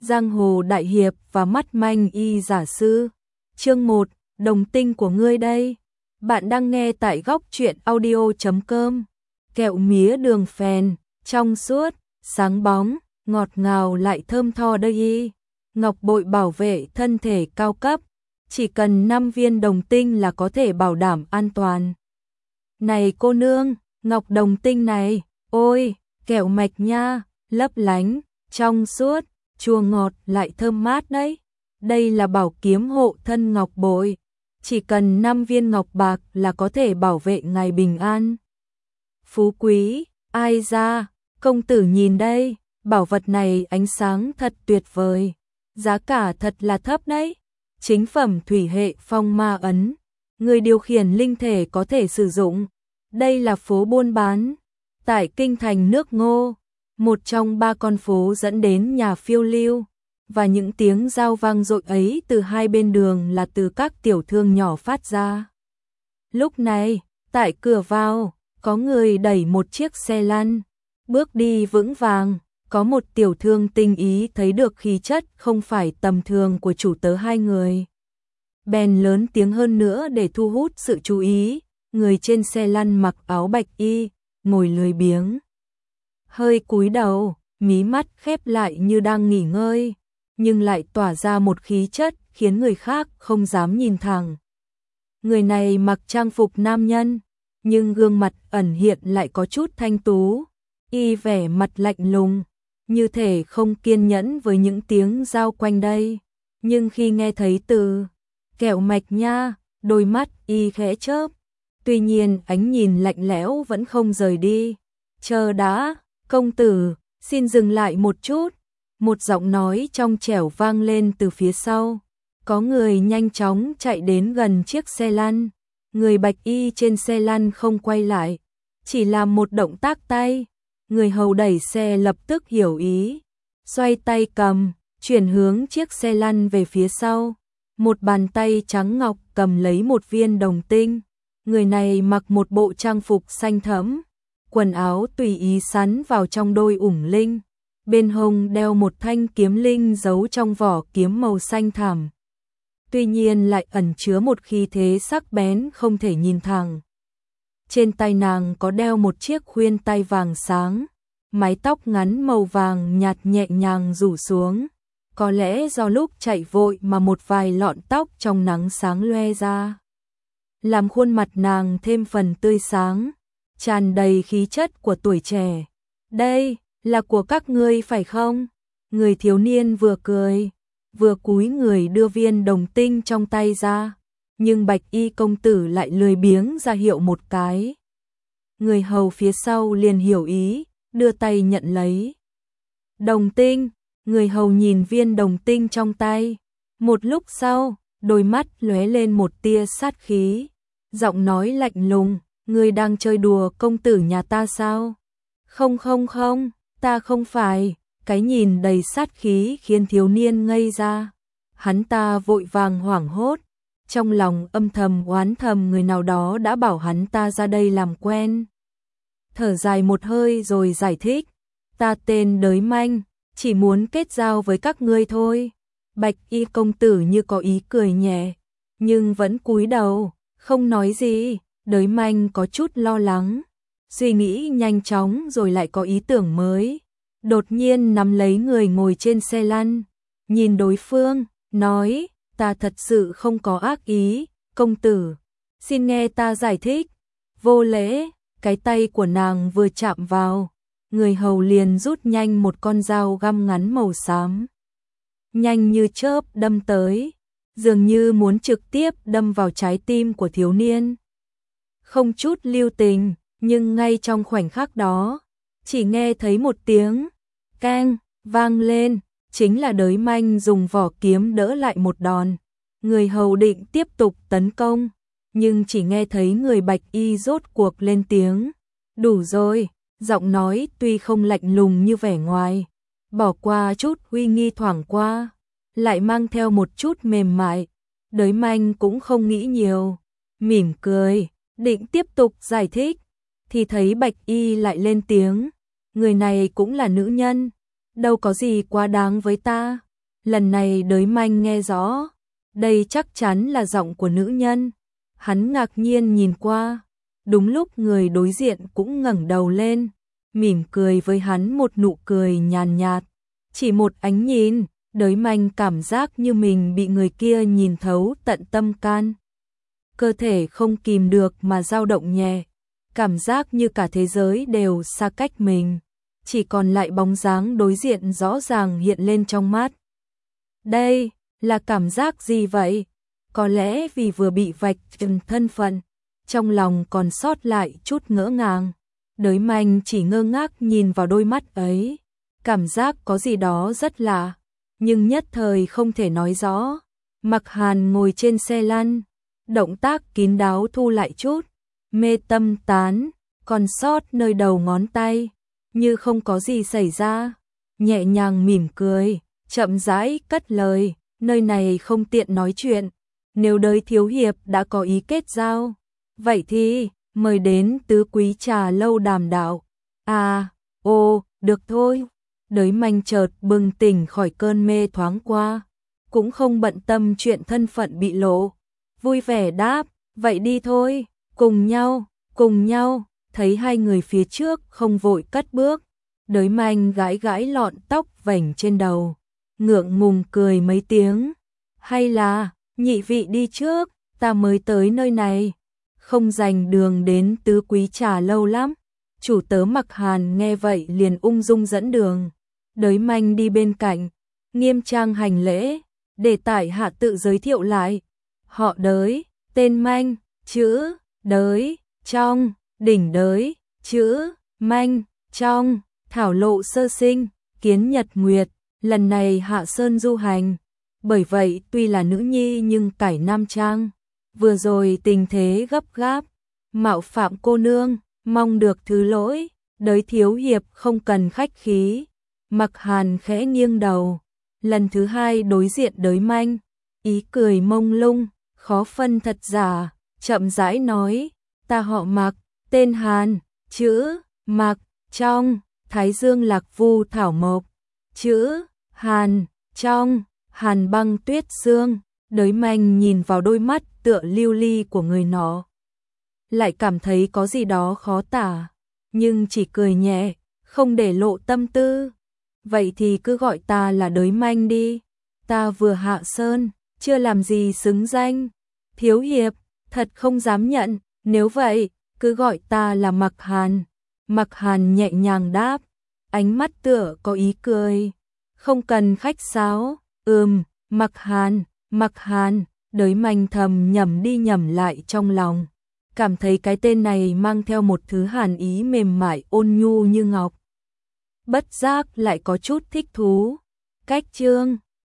Giang hồ đại hiệp và mắt manh y giả sư. Chương 1, đồng tinh của ngươi đây. Bạn đang nghe tại góc truyện audio.com. Kẹo mía đường phèn, trong suốt, sáng bóng, ngọt ngào lại thơm tho đây y. Ngọc bội bảo vệ thân thể cao cấp, chỉ cần 5 viên đồng tinh là có thể bảo đảm an toàn. Này cô nương, ngọc đồng tinh này, ôi, kẹo mạch nha, lấp lánh, trong suốt, chua ngọt lại thơm mát đấy. Đây là bảo kiếm hộ thân ngọc bội, chỉ cần 5 viên ngọc bạc là có thể bảo vệ ngài bình an. Phú quý, ai ra, công tử nhìn đây, bảo vật này ánh sáng thật tuyệt vời, giá cả thật là thấp đấy. Chính phẩm thủy hệ phong ma ấn, người điều khiển linh thể có thể sử dụng. Đây là phố buôn bán tại kinh thành nước Ngô, một trong 3 con phố dẫn đến nhà phiêu lưu, và những tiếng giao vang dội ấy từ hai bên đường là từ các tiểu thương nhỏ phát ra. Lúc này, tại cửa vào, có người đẩy một chiếc xe lăn, bước đi vững vàng, có một tiểu thương tinh ý thấy được khí chất không phải tầm thường của chủ tớ hai người. Bèn lớn tiếng hơn nữa để thu hút sự chú ý, người trên xe lăn mặc áo bạch y, ngồi lười biếng. Hơi cúi đầu, mí mắt khép lại như đang nghỉ ngơi, nhưng lại tỏa ra một khí chất khiến người khác không dám nhìn thẳng. Người này mặc trang phục nam nhân, nhưng gương mặt ẩn hiện lại có chút thanh tú, y vẻ mặt lạnh lùng, như thể không kiên nhẫn với những tiếng giao quanh đây. Nhưng khi nghe thấy từ kẹo mạch nha, đôi mắt y khẽ chớp, tuy nhiên ánh nhìn lạnh lẽo vẫn không rời đi. Chờ đã, công tử, xin dừng lại một chút. Một giọng nói trong trẻo vang lên từ phía sau. Có người nhanh chóng chạy đến gần chiếc xe lăn. Người bạch y trên xe lăn không quay lại, chỉ làm một động tác tay. Người hầu đẩy xe lập tức hiểu ý, xoay tay cầm, chuyển hướng chiếc xe lăn về phía sau. Một bàn tay trắng ngọc cầm lấy một viên đồng tinh. Người này mặc một bộ trang phục xanh thẫm, quần áo tùy ý sắn vào trong đôi ủng linh. Bên hông đeo một thanh kiếm linh giấu trong vỏ kiếm màu xanh thẳm. Tuy nhiên lại ẩn chứa một khí thế sắc bén không thể nhìn thẳng. Trên tay nàng có đeo một chiếc khuyên tai vàng sáng, mái tóc ngắn màu vàng nhạt nhẹ nhàng rủ xuống. Có lẽ do lúc chạy vội mà một vài lọn tóc trong nắng sáng loe ra, làm khuôn mặt nàng thêm phần tươi sáng, tràn đầy khí chất của tuổi trẻ. Đây là của các ngươi phải không? Người thiếu niên vừa cười, vừa cúi người đưa viên đồng tinh trong tay ra, nhưng bạch y công tử lại lười biếng ra hiệu một cái. Người hầu phía sau liền hiểu ý, đưa tay nhận lấy. Đồng tinh, người hầu nhìn viên đồng tinh trong tay. Một lúc sau, đôi mắt lóe lên một tia sát khí, giọng nói lạnh lùng, ngươi đang chơi đùa công tử nhà ta sao? Không không không, ta không phải. Cái nhìn đầy sát khí khiến thiếu niên ngây ra. Hắn ta vội vàng hoảng hốt, trong lòng âm thầm oán thầm người nào đó đã bảo hắn ta ra đây làm quen. Thở dài một hơi rồi giải thích, ta tên Đới Manh, chỉ muốn kết giao với các ngươi thôi. Bạch y công tử như có ý cười nhẹ, nhưng vẫn cúi đầu, không nói gì. Đới Manh có chút lo lắng, suy nghĩ nhanh chóng rồi lại có ý tưởng mới. Đột nhiên nắm lấy người ngồi trên xe lăn, nhìn đối phương, nói, ta thật sự không có ác ý, công tử, xin nghe ta giải thích. Vô lễ, cái tay của nàng vừa chạm vào, người hầu liền rút nhanh một con dao găm ngắn màu xám. Nhanh như chớp đâm tới, dường như muốn trực tiếp đâm vào trái tim của thiếu niên. Không chút lưu tình, nhưng ngay trong khoảnh khắc đó, chỉ nghe thấy một tiếng keng vang lên, chính là Đới Manh dùng vỏ kiếm đỡ lại một đòn. Người hầu định tiếp tục tấn công, nhưng chỉ nghe thấy người bạch y rốt cuộc lên tiếng. Đủ rồi, giọng nói tuy không lạnh lùng như vẻ ngoài, bỏ qua chút uy nghi thoảng qua, lại mang theo một chút mềm mại. Đới Manh cũng không nghĩ nhiều, mỉm cười, định tiếp tục giải thích, thì thấy bạch y lại lên tiếng. Người này cũng là nữ nhân, đâu có gì quá đáng với ta, Lần này Đới Manh nghe rõ, đây chắc chắn là giọng của nữ nhân. Hắn ngạc nhiên nhìn qua, đúng lúc người đối diện cũng ngẩng đầu lên, mỉm cười với hắn một nụ cười nhàn nhạt. Chỉ một ánh nhìn, Đới Manh cảm giác như mình bị người kia nhìn thấu tận tâm can. Cơ thể không kìm được mà dao động nhẹ, cảm giác như cả thế giới đều xa cách mình, chỉ còn lại bóng dáng đối diện rõ ràng hiện lên trong mắt. Đây là cảm giác gì vậy? Có lẽ vì vừa bị vạch trần thân phận, trong lòng còn sót lại chút ngỡ ngàng. Đới Manh chỉ ngơ ngác nhìn vào đôi mắt ấy, cảm giác có gì đó rất lạ, nhưng nhất thời không thể nói rõ. Mặc Hàn ngồi trên xe lăn, động tác kín đáo thu lại chút, mê tâm tán, còn sót nơi đầu ngón tay, như không có gì xảy ra, nhẹ nhàng mỉm cười, chậm rãi cất lời, nơi này không tiện nói chuyện, nếu Đới thiếu hiệp đã có ý kết giao, vậy thì mời đến Tứ Quý Trà Lâu đàm đạo. À, được thôi. Đới Manh chợt bừng tỉnh khỏi cơn mê thoáng qua, cũng không bận tâm chuyện thân phận bị lộ, vui vẻ đáp, vậy đi thôi, cùng nhau, thấy hai người phía trước không vội cất bước, Đới Manh gãi gãi lọn tóc vành trên đầu, ngượng ngùng cười mấy tiếng, hay là, nhị vị đi trước, ta mới tới nơi này, không dành đường đến Tứ Quý Trà Lâu lắm. Chủ tớ Mặc Hàn nghe vậy liền ung dung dẫn đường, Đới Manh đi bên cạnh, nghiêm trang hành lễ, để tại hạ tự giới thiệu lại, họ Đới, tên Manh, chữ Đới, trong, đỉnh Đới, chữ Manh, trong, thảo lộ sơ sinh, kiến nhật nguyệt, lần này hạ sơn du hành, bởi vậy tuy là nữ nhi nhưng cải nam trang, vừa rồi tình thế gấp gáp, mạo phạm cô nương, mong được thứ lỗi, Đới thiếu hiệp không cần khách khí. Mặc Hàn khẽ nghiêng đầu, lần thứ hai đối diện Đới Manh, ý cười mông lung, khó phân thật giả, chậm rãi nói, ta họ Mặc, tên Hàn, chữ Mặc, trong, Thái Dương Lạc Vu Thảo Mộc, chữ Hàn, trong, Hàn Băng Tuyết Sương. Đới Manh nhìn vào đôi mắt tựa lưu ly của người nọ, lại cảm thấy có gì đó khó tả, nhưng chỉ cười nhẹ, không để lộ tâm tư. Vậy thì cứ gọi ta là Đới Manh đi, ta vừa hạ sơn, chưa làm gì xứng danh. Thiếu hiệp, thật không dám nhận, nếu vậy, cứ gọi ta là Mặc Hàn. Mặc Hàn nhẹ nhàng đáp, ánh mắt tựa có ý cười, không cần khách sáo. Mặc Hàn, Đới Manh thầm nhẩm đi nhẩm lại trong lòng, cảm thấy cái tên này mang theo một thứ hàn ý mềm mại ôn nhu như ngọc. Bất giác lại có chút thích thú. Cách chương